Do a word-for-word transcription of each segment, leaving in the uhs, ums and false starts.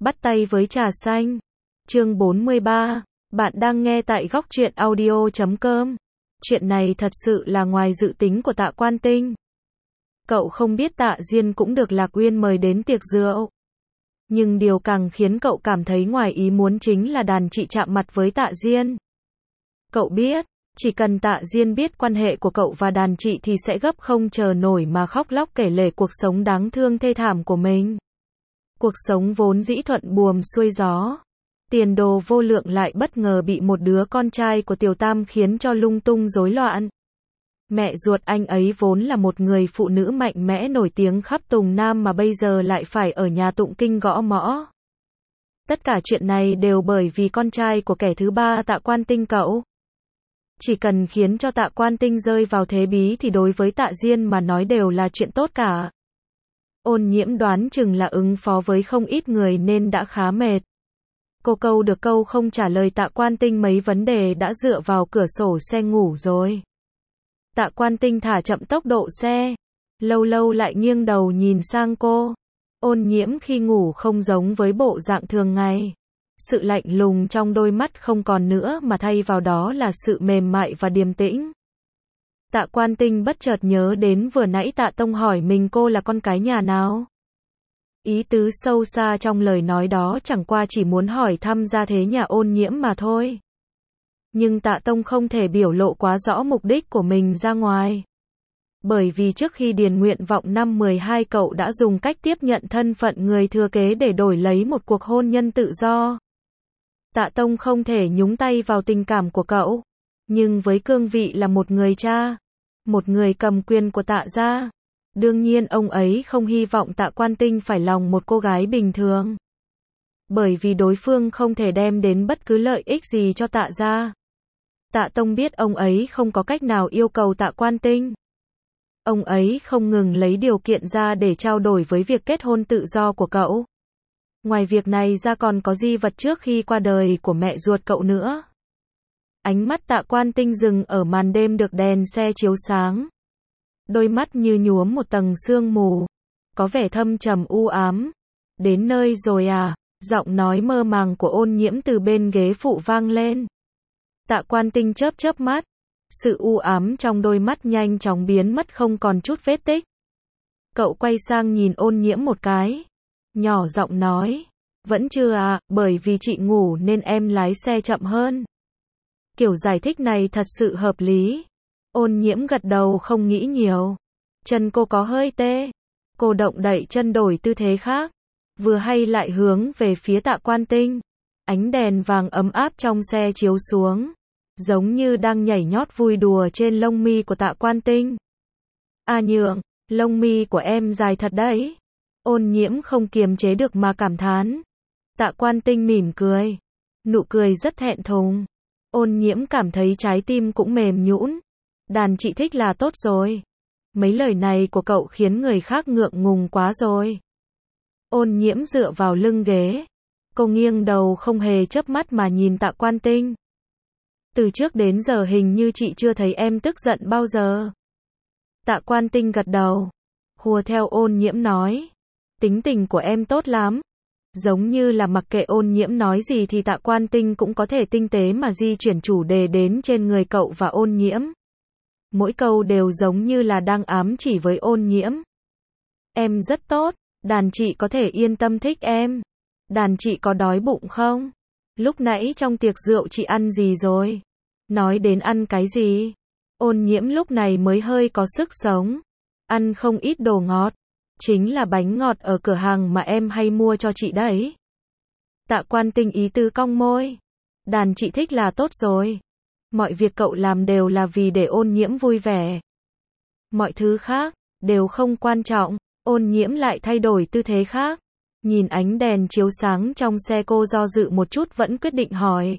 Bắt tay với trà xanh. Chương bốn mươi ba. Bạn đang nghe tại góc truyện audio chấm com. Chuyện này thật sự là ngoài dự tính của Tạ Quan Tinh. Cậu không biết Tạ Diên cũng được Lạc Uyên mời đến tiệc rượu. Nhưng điều càng khiến cậu cảm thấy ngoài ý muốn chính là đàn chị chạm mặt với Tạ Diên. Cậu biết, chỉ cần Tạ Diên biết quan hệ của cậu và đàn chị thì sẽ gấp không chờ nổi mà khóc lóc kể lể cuộc sống đáng thương thê thảm của mình. Cuộc sống vốn dĩ thuận buồm xuôi gió. Tiền đồ vô lượng lại bất ngờ bị một đứa con trai của Tiểu Tam khiến cho lung tung rối loạn. Mẹ ruột anh ấy vốn là một người phụ nữ mạnh mẽ nổi tiếng khắp Tùng Nam mà bây giờ lại phải ở nhà tụng kinh gõ mõ. Tất cả chuyện này đều bởi vì con trai của kẻ thứ ba Tạ Quan Tinh cậu. Chỉ cần khiến cho Tạ Quan Tinh rơi vào thế bí thì đối với Tạ Diên mà nói đều là chuyện tốt cả. Ôn Nhiễm đoán chừng là ứng phó với không ít người nên đã khá mệt. Cô câu được câu không trả lời Tạ Quan Tinh mấy vấn đề đã dựa vào cửa sổ xe ngủ rồi. Tạ Quan Tinh thả chậm tốc độ xe, lâu lâu lại nghiêng đầu nhìn sang cô. Ôn Nhiễm khi ngủ không giống với bộ dạng thường ngày. Sự lạnh lùng trong đôi mắt không còn nữa mà thay vào đó là sự mềm mại và điềm tĩnh. Tạ Quan Tinh bất chợt nhớ đến vừa nãy Tạ Tông hỏi mình cô là con cái nhà nào. Ý tứ sâu xa trong lời nói đó chẳng qua chỉ muốn hỏi thăm gia thế nhà Ôn Nhiễm mà thôi. Nhưng Tạ Tông không thể biểu lộ quá rõ mục đích của mình ra ngoài. Bởi vì trước khi điền nguyện vọng năm mười hai cậu đã dùng cách tiếp nhận thân phận người thừa kế để đổi lấy một cuộc hôn nhân tự do. Tạ Tông không thể nhúng tay vào tình cảm của cậu. Nhưng với cương vị là một người cha, một người cầm quyền của Tạ gia, đương nhiên ông ấy không hy vọng Tạ Quan Tinh phải lòng một cô gái bình thường. Bởi vì đối phương không thể đem đến bất cứ lợi ích gì cho Tạ gia. Tạ Tông biết ông ấy không có cách nào yêu cầu Tạ Quan Tinh. Ông ấy không ngừng lấy điều kiện ra để trao đổi với việc kết hôn tự do của cậu. Ngoài việc này ra còn có di vật trước khi qua đời của mẹ ruột cậu nữa. Ánh mắt Tạ Quan Tinh dừng ở màn đêm được đèn xe chiếu sáng. Đôi mắt như nhuốm một tầng sương mù, có vẻ thâm trầm u ám. Đến nơi rồi à? Giọng nói mơ màng của Ôn Nhiễm từ bên ghế phụ vang lên. Tạ Quan Tinh chớp chớp mắt. Sự u ám trong đôi mắt nhanh chóng biến mất không còn chút vết tích. Cậu quay sang nhìn Ôn Nhiễm một cái. Nhỏ giọng nói. Vẫn chưa à, bởi vì chị ngủ nên em lái xe chậm hơn. Kiểu giải thích này thật sự hợp lý. Ôn Nhiễm gật đầu không nghĩ nhiều. Chân cô có hơi tê. Cô động đậy chân đổi tư thế khác. Vừa hay lại hướng về phía Tạ Quan Tinh. Ánh đèn vàng ấm áp trong xe chiếu xuống. Giống như đang nhảy nhót vui đùa trên lông mi của Tạ Quan Tinh. A Nhượng, lông mi của em dài thật đấy. Ôn Nhiễm không kiềm chế được mà cảm thán. Tạ Quan Tinh mỉm cười. Nụ cười rất thẹn thùng. Ôn Nhiễm cảm thấy trái tim cũng mềm nhũn. Đàn chị thích là tốt rồi. Mấy lời này của cậu khiến người khác ngượng ngùng quá rồi. Ôn Nhiễm dựa vào lưng ghế. Cô nghiêng đầu không hề chớp mắt mà nhìn Tạ Quan Tinh. Từ trước đến giờ hình như chị chưa thấy em tức giận bao giờ. Tạ Quan Tinh gật đầu. Hùa theo Ôn Nhiễm nói. Tính tình của em tốt lắm. Giống như là mặc kệ Ôn Nhiễm nói gì thì Tạ Quan Tinh cũng có thể tinh tế mà di chuyển chủ đề đến trên người cậu và Ôn Nhiễm. Mỗi câu đều giống như là đang ám chỉ với Ôn Nhiễm. Em rất tốt, đàn chị có thể yên tâm thích em. Đàn chị có đói bụng không? Lúc nãy trong tiệc rượu chị ăn gì rồi? Nói đến ăn cái gì? Ôn Nhiễm lúc này mới hơi có sức sống. Ăn không ít đồ ngọt. Chính là bánh ngọt ở cửa hàng mà em hay mua cho chị đấy. Tạ Quan Tinh ý tứ cong môi. Đàn chị thích là tốt rồi. Mọi việc cậu làm đều là vì để Ôn Nhiễm vui vẻ. Mọi thứ khác đều không quan trọng. Ôn Nhiễm lại thay đổi tư thế khác. Nhìn ánh đèn chiếu sáng trong xe cô do dự một chút vẫn quyết định hỏi.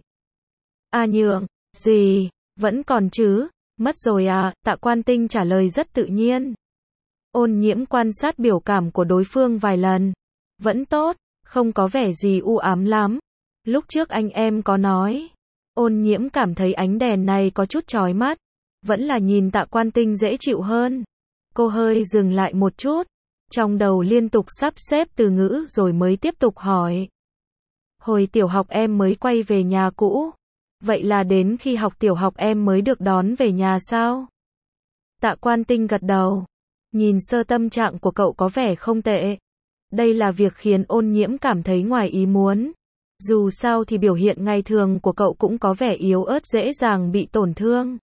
A Nhượng, gì? Vẫn còn chứ? Mất rồi à? Tạ Quan Tinh trả lời rất tự nhiên. Ôn Nhiễm quan sát biểu cảm của đối phương vài lần. Vẫn tốt, không có vẻ gì u ám lắm. Lúc trước anh em có nói. Ôn Nhiễm cảm thấy ánh đèn này có chút chói mắt. Vẫn là nhìn Tạ Quan Tinh dễ chịu hơn. Cô hơi dừng lại một chút. Trong đầu liên tục sắp xếp từ ngữ rồi mới tiếp tục hỏi. Hồi tiểu học em mới quay về nhà cũ. Vậy là đến khi học tiểu học em mới được đón về nhà sao? Tạ Quan Tinh gật đầu. Nhìn sơ tâm trạng của cậu có vẻ không tệ. Đây là việc khiến Ôn Nhiễm cảm thấy ngoài ý muốn. Dù sao thì biểu hiện ngày thường của cậu cũng có vẻ yếu ớt dễ dàng bị tổn thương.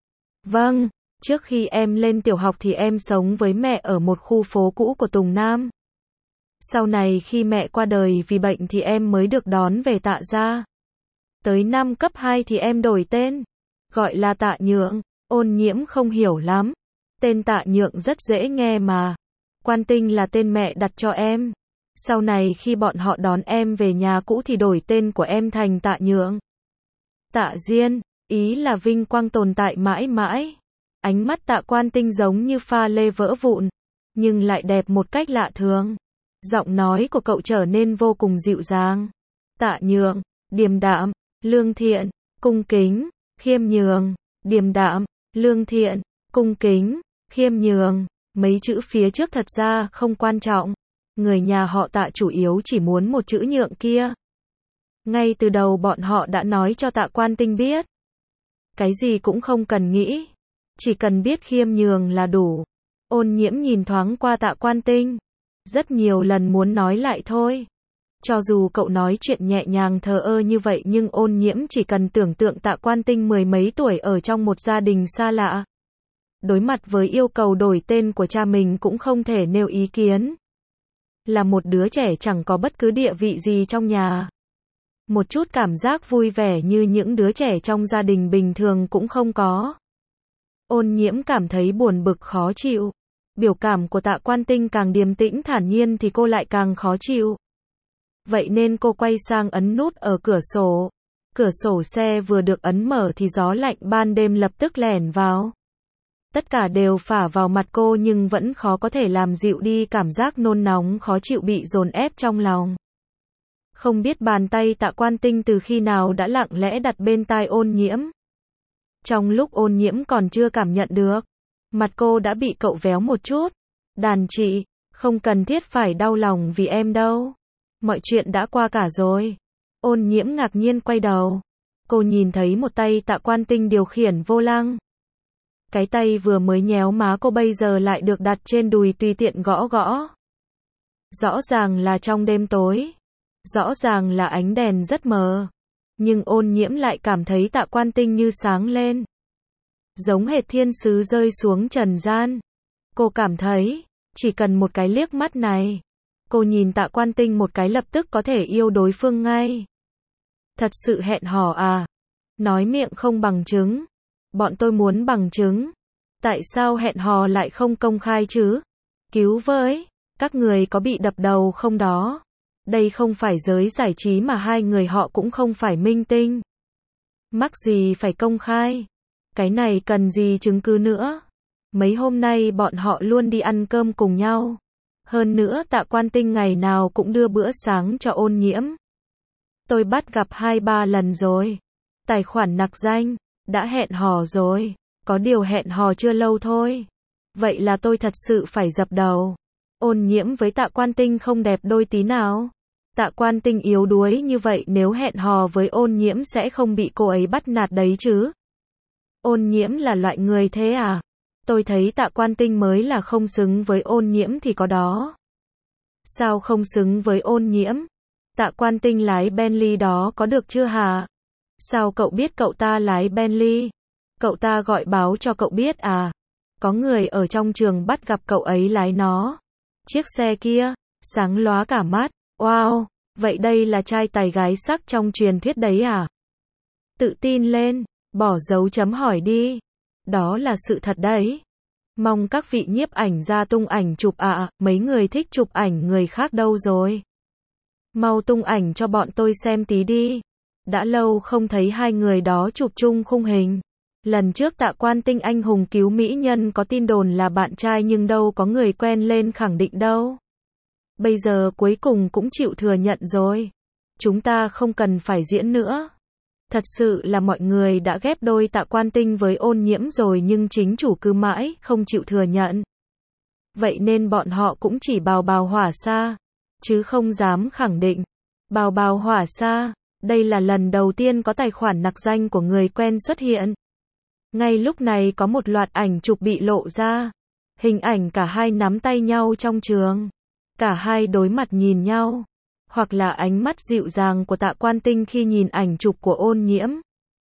Vâng, trước khi em lên tiểu học thì em sống với mẹ ở một khu phố cũ của Tùng Nam. Sau này khi mẹ qua đời vì bệnh thì em mới được đón về Tạ gia. Tới năm cấp hai thì em đổi tên, gọi là Tạ Nhượng. Ôn Nhiễm không hiểu lắm. Tên Tạ Nhượng rất dễ nghe mà. Quan Tinh là tên mẹ đặt cho em. Sau này khi bọn họ đón em về nhà cũ thì đổi tên của em thành Tạ Nhượng. Tạ Diên, ý là vinh quang tồn tại mãi mãi. Ánh mắt Tạ Quan Tinh giống như pha lê vỡ vụn, nhưng lại đẹp một cách lạ thường. Giọng nói của cậu trở nên vô cùng dịu dàng. Tạ Nhượng, điềm đạm, lương thiện, cung kính, khiêm nhường, điềm đạm, lương thiện, cung kính, khiêm nhường. Mấy chữ phía trước thật ra không quan trọng. Người nhà họ Tạ chủ yếu chỉ muốn một chữ nhượng kia. Ngay từ đầu bọn họ đã nói cho Tạ Quan Tinh biết. Cái gì cũng không cần nghĩ. Chỉ cần biết khiêm nhường là đủ. Ôn Nhiễm nhìn thoáng qua Tạ Quan Tinh. Rất nhiều lần muốn nói lại thôi. Cho dù cậu nói chuyện nhẹ nhàng thờ ơ như vậy nhưng Ôn Nhiễm chỉ cần tưởng tượng Tạ Quan Tinh mười mấy tuổi ở trong một gia đình xa lạ. Đối mặt với yêu cầu đổi tên của cha mình cũng không thể nêu ý kiến. Là một đứa trẻ chẳng có bất cứ địa vị gì trong nhà. Một chút cảm giác vui vẻ như những đứa trẻ trong gia đình bình thường cũng không có. Ôn Nhiễm cảm thấy buồn bực khó chịu. Biểu cảm của Tạ Quan Tinh càng điềm tĩnh thản nhiên thì cô lại càng khó chịu. Vậy nên cô quay sang ấn nút ở cửa sổ. Cửa sổ xe vừa được ấn mở thì gió lạnh ban đêm lập tức lẻn vào. Tất cả đều phả vào mặt cô nhưng vẫn khó có thể làm dịu đi cảm giác nôn nóng khó chịu bị dồn ép trong lòng. Không biết bàn tay Tạ Quan Tinh từ khi nào đã lặng lẽ đặt bên tai Ôn Nhiễm. Trong lúc Ôn Nhiễm còn chưa cảm nhận được, mặt cô đã bị cậu véo một chút. Đàn chị, không cần thiết phải đau lòng vì em đâu. Mọi chuyện đã qua cả rồi. Ôn Nhiễm ngạc nhiên quay đầu. Cô nhìn thấy một tay Tạ Quan Tinh điều khiển vô lăng. Cái tay vừa mới nhéo má cô bây giờ lại được đặt trên đùi tùy tiện gõ gõ. Rõ ràng là trong đêm tối. Rõ ràng là ánh đèn rất mờ. Nhưng Ôn Nhiễm lại cảm thấy Tạ Quan Tinh như sáng lên. Giống hệt thiên sứ rơi xuống trần gian. Cô cảm thấy, chỉ cần một cái liếc mắt này. Cô nhìn Tạ Quan Tinh một cái lập tức có thể yêu đối phương ngay. Thật sự hẹn hò à? Nói miệng không bằng chứng. Bọn tôi muốn bằng chứng. Tại sao hẹn hò lại không công khai chứ? Cứu với, các người có bị đập đầu không đó? Đây không phải giới giải trí mà hai người họ cũng không phải minh tinh. Mắc gì phải công khai? Cái này cần gì chứng cứ nữa? Mấy hôm nay bọn họ luôn đi ăn cơm cùng nhau. Hơn nữa Tạ Quan Tinh ngày nào cũng đưa bữa sáng cho Ôn Nhiễm. Tôi bắt gặp hai ba lần rồi. Tài khoản nặc danh. Đã hẹn hò rồi. Có điều hẹn hò chưa lâu thôi. Vậy là tôi thật sự phải dập đầu. Ôn Nhiễm với Tạ Quan Tinh không đẹp đôi tí nào. Tạ Quan Tinh yếu đuối như vậy nếu hẹn hò với Ôn Nhiễm sẽ không bị cô ấy bắt nạt đấy chứ. Ôn Nhiễm là loại người thế à? Tôi thấy Tạ Quan Tinh mới là không xứng với Ôn Nhiễm thì có đó. Sao không xứng với Ôn Nhiễm? Tạ Quan Tinh lái Bentley đó có được chưa hả? Sao cậu biết cậu ta lái Bentley? Cậu ta gọi báo cho cậu biết à? Có người ở trong trường bắt gặp cậu ấy lái nó. Chiếc xe kia, sáng lóa cả mắt. Wow, vậy đây là trai tài gái sắc trong truyền thuyết đấy à? Tự tin lên, bỏ dấu chấm hỏi đi. Đó là sự thật đấy. Mong các vị nhiếp ảnh ra tung ảnh chụp ạ, à, mấy người thích chụp ảnh người khác đâu rồi? Mau tung ảnh cho bọn tôi xem tí đi. Đã lâu không thấy hai người đó chụp chung khung hình. Lần trước Tạ Quan Tinh anh hùng cứu mỹ nhân có tin đồn là bạn trai nhưng đâu có người quen lên khẳng định đâu. Bây giờ cuối cùng cũng chịu thừa nhận rồi. Chúng ta không cần phải diễn nữa. Thật sự là mọi người đã ghép đôi Tạ Quan Tinh với Ôn Nhiễm rồi nhưng chính chủ cứ mãi không chịu thừa nhận. Vậy nên bọn họ cũng chỉ bào bào hỏa xa, chứ không dám khẳng định. Bào bào hỏa xa, đây là lần đầu tiên có tài khoản nặc danh của người quen xuất hiện. Ngay lúc này có một loạt ảnh chụp bị lộ ra. Hình ảnh cả hai nắm tay nhau trong trường. Cả hai đối mặt nhìn nhau. Hoặc là ánh mắt dịu dàng của Tạ Quan Tinh khi nhìn ảnh chụp của Ôn Nhiễm.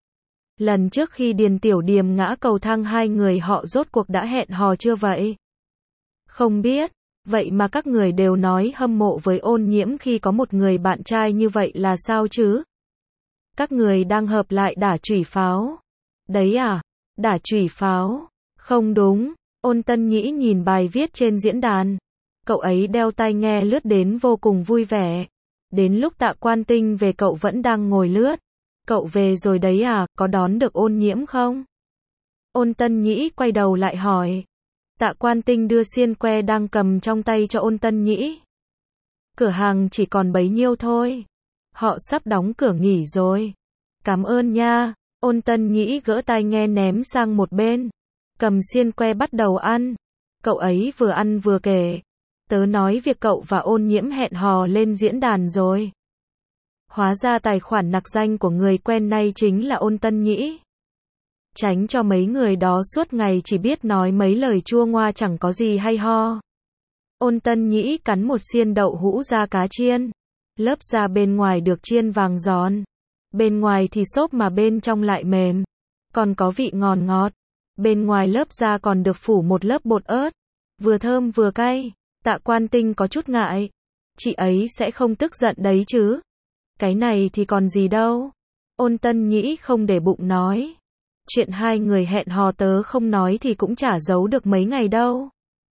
Lần trước khi Điền Tiểu Điềm ngã cầu thang hai người họ rốt cuộc đã hẹn hò chưa vậy? Không biết, vậy mà các người đều nói hâm mộ với Ôn Nhiễm khi có một người bạn trai như vậy là sao chứ? Các người đang hợp lại đả chủy pháo. Đấy à, đả chủy pháo. Không đúng, Ôn Tân Nhĩ nhìn bài viết trên diễn đàn. Cậu ấy đeo tai nghe lướt đến vô cùng vui vẻ. Đến lúc Tạ Quan Tinh về cậu vẫn đang ngồi lướt. Cậu về rồi đấy à, có đón được Ôn Nhiễm không? Ôn Tân Nhĩ quay đầu lại hỏi. Tạ Quan Tinh đưa xiên que đang cầm trong tay cho Ôn Tân Nhĩ. Cửa hàng chỉ còn bấy nhiêu thôi. Họ sắp đóng cửa nghỉ rồi. Cảm ơn nha. Ôn Tân Nhĩ gỡ tai nghe ném sang một bên. Cầm xiên que bắt đầu ăn. Cậu ấy vừa ăn vừa kể. Tớ nói việc cậu và Ôn Nhiễm hẹn hò lên diễn đàn rồi. Hóa ra tài khoản nặc danh của người quen này chính là Ôn Tân Nhĩ. Tránh cho mấy người đó suốt ngày chỉ biết nói mấy lời chua ngoa chẳng có gì hay ho. Ôn Tân Nhĩ cắn một xiên đậu hũ da cá chiên. Lớp da bên ngoài được chiên vàng giòn. Bên ngoài thì xốp mà bên trong lại mềm. Còn có vị ngọt ngọt. Bên ngoài lớp da còn được phủ một lớp bột ớt. Vừa thơm vừa cay. Tạ Quan Tinh có chút ngại. Chị ấy sẽ không tức giận đấy chứ. Cái này thì còn gì đâu. Ôn Tân Nhĩ không để bụng nói. Chuyện hai người hẹn hò tớ không nói thì cũng chả giấu được mấy ngày đâu.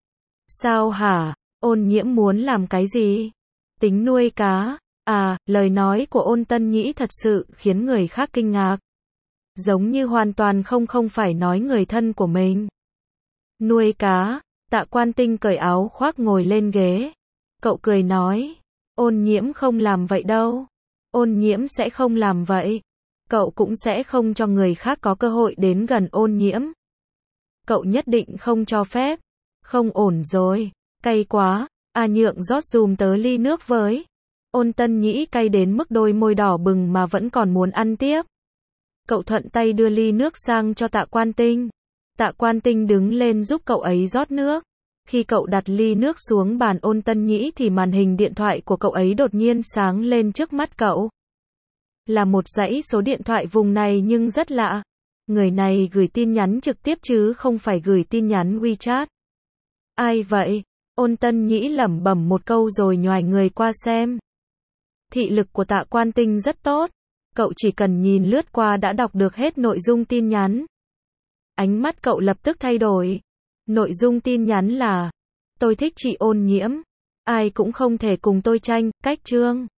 Sao hả? Ôn Nhiễm muốn làm cái gì? Tính nuôi cá. À, lời nói của Ôn Tân Nhĩ thật sự khiến người khác kinh ngạc. Giống như hoàn toàn không không phải nói người thân của mình. Nuôi cá. Tạ Quan Tinh cởi áo khoác ngồi lên ghế. Cậu cười nói. Ôn Nhiễm không làm vậy đâu. Ôn Nhiễm sẽ không làm vậy. Cậu cũng sẽ không cho người khác có cơ hội đến gần Ôn Nhiễm. Cậu nhất định không cho phép. Không ổn rồi. Cay quá. À nhượng rót dùm tớ ly nước với. Ôn Tân Nhĩ cay đến mức đôi môi đỏ bừng mà vẫn còn muốn ăn tiếp. Cậu thuận tay đưa ly nước sang cho Tạ Quan Tinh. Tạ Quan Tinh đứng lên giúp cậu ấy rót nước. Khi cậu đặt ly nước xuống bàn Ôn Tân Nhĩ thì màn hình điện thoại của cậu ấy đột nhiên sáng lên trước mắt cậu. Là một dãy số điện thoại vùng này nhưng rất lạ. Người này gửi tin nhắn trực tiếp chứ không phải gửi tin nhắn WeChat. Ai vậy? Ôn Tân Nhĩ lẩm bẩm một câu rồi nhoài người qua xem. Thị lực của Tạ Quan Tinh rất tốt. Cậu chỉ cần nhìn lướt qua đã đọc được hết nội dung tin nhắn. Ánh mắt cậu lập tức thay đổi. Nội dung tin nhắn là: tôi thích chị Ôn Nhiễm. Ai cũng không thể cùng tôi tranh, cách chương.